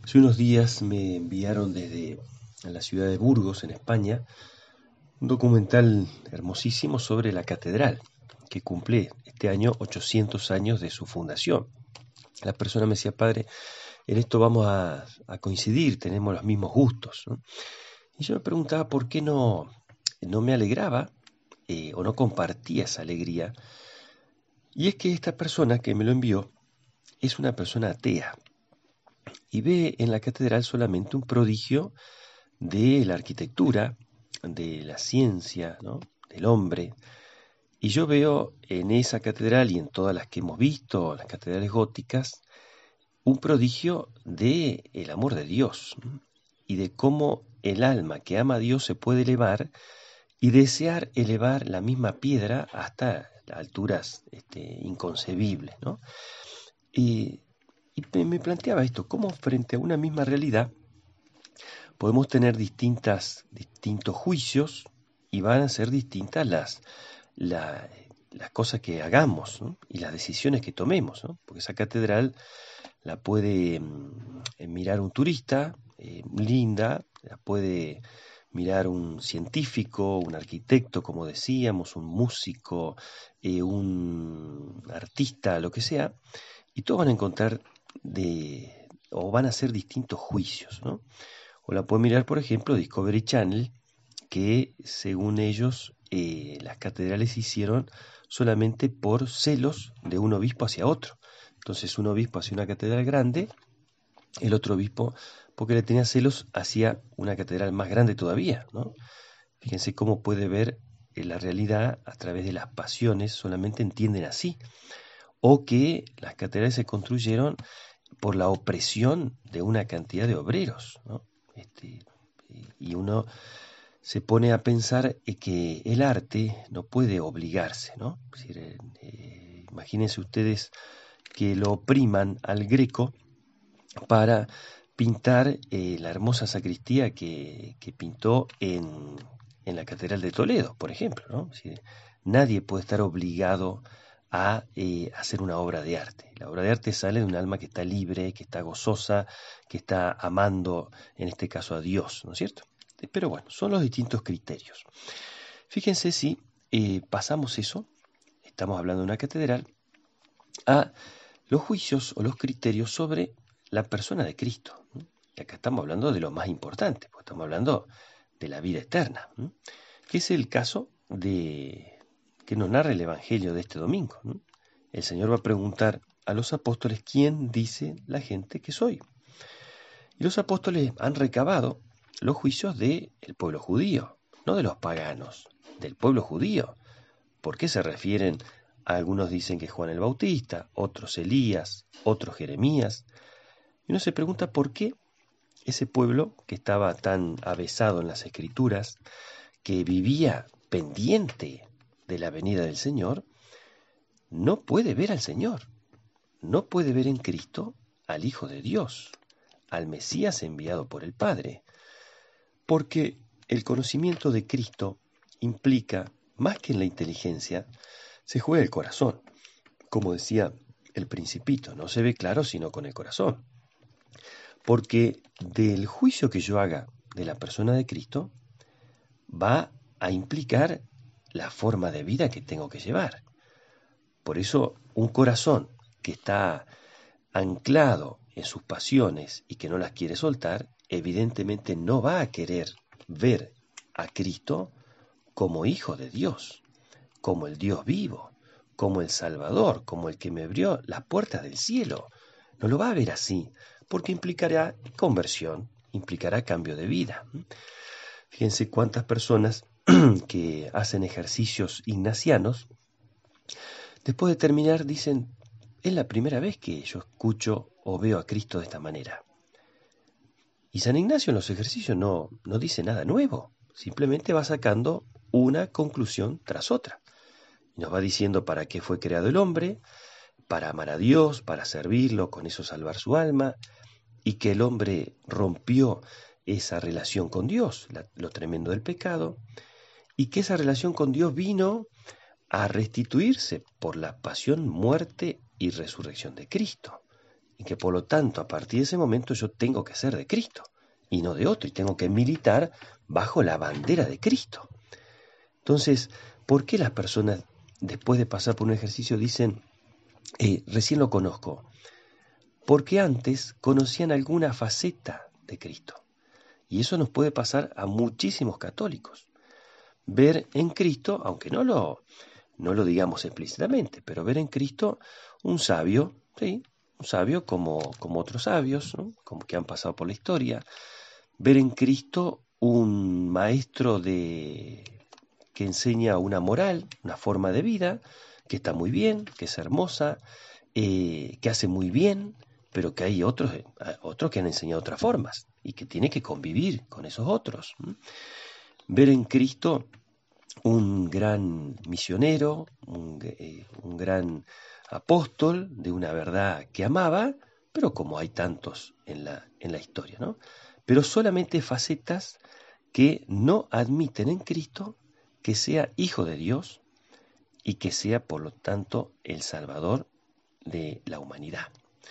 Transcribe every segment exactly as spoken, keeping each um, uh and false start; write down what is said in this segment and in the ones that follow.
Hace unos días me enviaron desde la ciudad de Burgos, en España, un documental hermosísimo sobre la catedral, que cumple este año ochocientos años de su fundación. La persona me decía: padre, en esto vamos a, a coincidir, tenemos los mismos gustos, ¿no? Y yo me preguntaba por qué no, no me alegraba eh, o no compartía esa alegría. Y es que esta persona que me lo envió es una persona atea y ve en la catedral solamente un prodigio de la arquitectura, de la ciencia, ¿no?, del hombre. Y yo veo en esa catedral y en todas las que hemos visto, las catedrales góticas, un prodigio de el amor de Dios, ¿no?, y de cómo el alma que ama a Dios se puede elevar y desear elevar la misma piedra hasta alturas este, inconcebibles, ¿no? Y, y me planteaba esto: cómo frente a una misma realidad podemos tener distintas, distintos juicios y van a ser distintas las, la- las cosas que hagamos, ¿no?, y las decisiones que tomemos, ¿no? Porque esa catedral la puede mm, mirar un turista, eh, linda, la puede mirar un científico, un arquitecto, como decíamos, un músico, eh, un artista, lo que sea, y todos van a encontrar de, o van a ser distintos juicios, ¿no? O la puede mirar, por ejemplo, Discovery Channel, que según ellos eh, las catedrales se hicieron solamente por celos de un obispo hacia otro. Entonces un obispo hacía una catedral grande, el otro obispo, porque le tenía celos, hacía una catedral más grande todavía, ¿no? Fíjense cómo puede ver eh, la realidad a través de las pasiones, solamente entienden así. O que las catedrales se construyeron por la opresión de una cantidad de obreros, ¿no? Este, y uno se pone a pensar eh, que el arte no puede obligarse, ¿no? Es decir, eh, eh, imagínense ustedes que lo opriman al Greco para pintar eh, la hermosa sacristía que, que pintó en, en la Catedral de Toledo, por ejemplo, ¿no? Es decir, nadie puede estar obligado a eh, hacer una obra de arte. La obra de arte sale de un alma que está libre, que está gozosa, que está amando, en este caso, a Dios, ¿no es cierto? Pero bueno, son los distintos criterios. Fíjense si eh, pasamos eso, estamos hablando de una catedral, a los juicios o los criterios sobre la persona de Cristo, ¿no? Y acá estamos hablando de lo más importante, porque estamos hablando de la vida eterna, ¿no?, que es el caso de que nos narra el Evangelio de este domingo, ¿no? El Señor va a preguntar a los apóstoles: ¿quién dice la gente que soy? Y los apóstoles han recabado los juicios del pueblo judío, no de los paganos, del pueblo judío. ¿Por qué se refieren? Algunos dicen que Juan el Bautista, otros Elías, otros Jeremías. Y uno se pregunta por qué ese pueblo que estaba tan avesado en las Escrituras, que vivía pendiente de la venida del Señor, no puede ver al Señor, no puede ver en Cristo al Hijo de Dios, al Mesías enviado por el Padre. Porque el conocimiento de Cristo implica, más que en la inteligencia, se juega el corazón. Como decía el Principito, no se ve claro sino con el corazón. Porque del juicio que yo haga de la persona de Cristo va a implicar la forma de vida que tengo que llevar. Por eso un corazón que está anclado en sus pasiones y que no las quiere soltar, evidentemente no va a querer ver a Cristo como Hijo de Dios, como el Dios vivo, como el Salvador, como el que me abrió las puertas del cielo. No lo va a ver así, porque implicará conversión, implicará cambio de vida. Fíjense cuántas personas que hacen ejercicios ignacianos, después de terminar dicen: es la primera vez que yo escucho o veo a Cristo de esta manera. Y San Ignacio en los ejercicios no, no dice nada nuevo, simplemente va sacando una conclusión tras otra. Nos va diciendo para qué fue creado el hombre: para amar a Dios, para servirlo, con eso salvar su alma, y que el hombre rompió esa relación con Dios, la, lo tremendo del pecado, y que esa relación con Dios vino a restituirse por la pasión, muerte y resurrección de Cristo. y que por lo tanto a partir de ese momento yo tengo que ser de Cristo y no de otro, y tengo que militar bajo la bandera de Cristo. Entonces, ¿por qué las personas después de pasar por un ejercicio dicen, eh, recién lo conozco? Porque antes conocían alguna faceta de Cristo. Y eso nos puede pasar a muchísimos católicos. Ver en Cristo, aunque no lo, no lo digamos explícitamente, pero ver en Cristo un sabio, ¿sí? Un sabio como, como otros sabios, ¿no? Como que han pasado por la historia. Ver en Cristo un maestro de, que enseña una moral, una forma de vida, que está muy bien, que es hermosa, eh, que hace muy bien, pero que hay otros, otros que han enseñado otras formas y que tiene que convivir con esos otros. Ver en Cristo un gran misionero, un, eh, un gran apóstol de una verdad que amaba, pero como hay tantos en la, en la historia, ¿no? Pero solamente facetas que no admiten en Cristo que sea hijo de Dios y que sea, por lo tanto, el Salvador de la humanidad.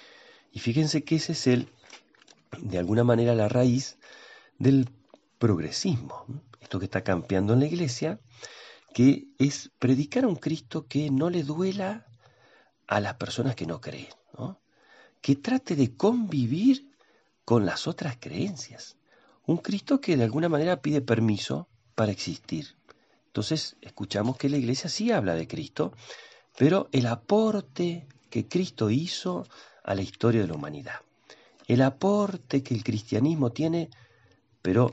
Y fíjense que ese es el, de alguna manera, la raíz del progresismo, ¿no? Esto que está campeando en la iglesia, que es predicar a un Cristo que no le duela a las personas que no creen, ¿no? Que trate de convivir con las otras creencias. Un Cristo que de alguna manera pide permiso para existir. Entonces escuchamos que la iglesia sí habla de Cristo, pero el aporte que Cristo hizo a la historia de la humanidad, el aporte que el cristianismo tiene, pero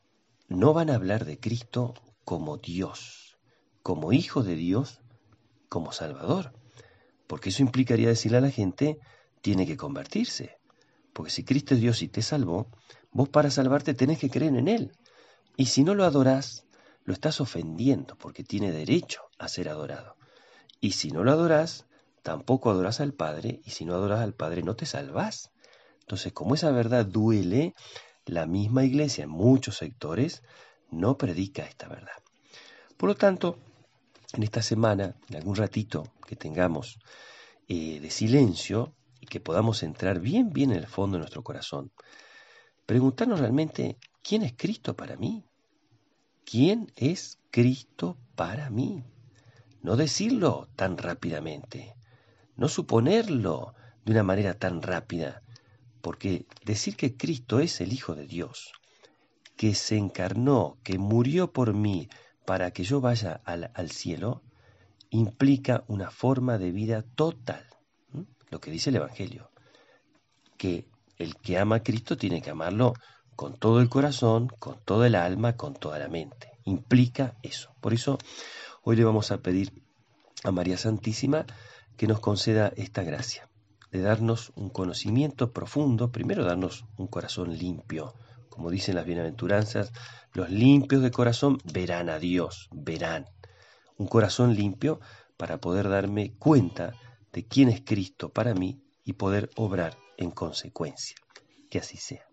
no van a hablar de Cristo como Dios, como Hijo de Dios, como Salvador, porque eso implicaría decirle a la gente, tiene que convertirse, porque si Cristo es Dios y te salvó, vos para salvarte tenés que creer en Él, y si no lo adorás, lo estás ofendiendo, porque tiene derecho a ser adorado, y si no lo adorás, tampoco adorás al Padre, y si no adorás al Padre no te salvás. Entonces, como esa verdad duele, la misma iglesia en muchos sectores no predica esta verdad. Por lo tanto, en esta semana, en algún ratito que tengamos eh, de silencio y que podamos entrar bien, bien en el fondo de nuestro corazón, preguntarnos realmente, ¿quién es Cristo para mí? ¿Quién es Cristo para mí? No decirlo tan rápidamente, no suponerlo de una manera tan rápida, porque decir que Cristo es el Hijo de Dios, que se encarnó, que murió por mí para que yo vaya al, al cielo, implica una forma de vida total. ¿Mm? Lo que dice el Evangelio, que el que ama a Cristo tiene que amarlo con todo el corazón, con toda el alma, con toda la mente. Implica eso. Por eso hoy le vamos a pedir a María Santísima que nos conceda esta gracia, de darnos un conocimiento profundo, primero darnos un corazón limpio. Como dicen las bienaventuranzas, los limpios de corazón verán a Dios, verán. Un corazón limpio para poder darme cuenta de quién es Cristo para mí y poder obrar en consecuencia. Que así sea.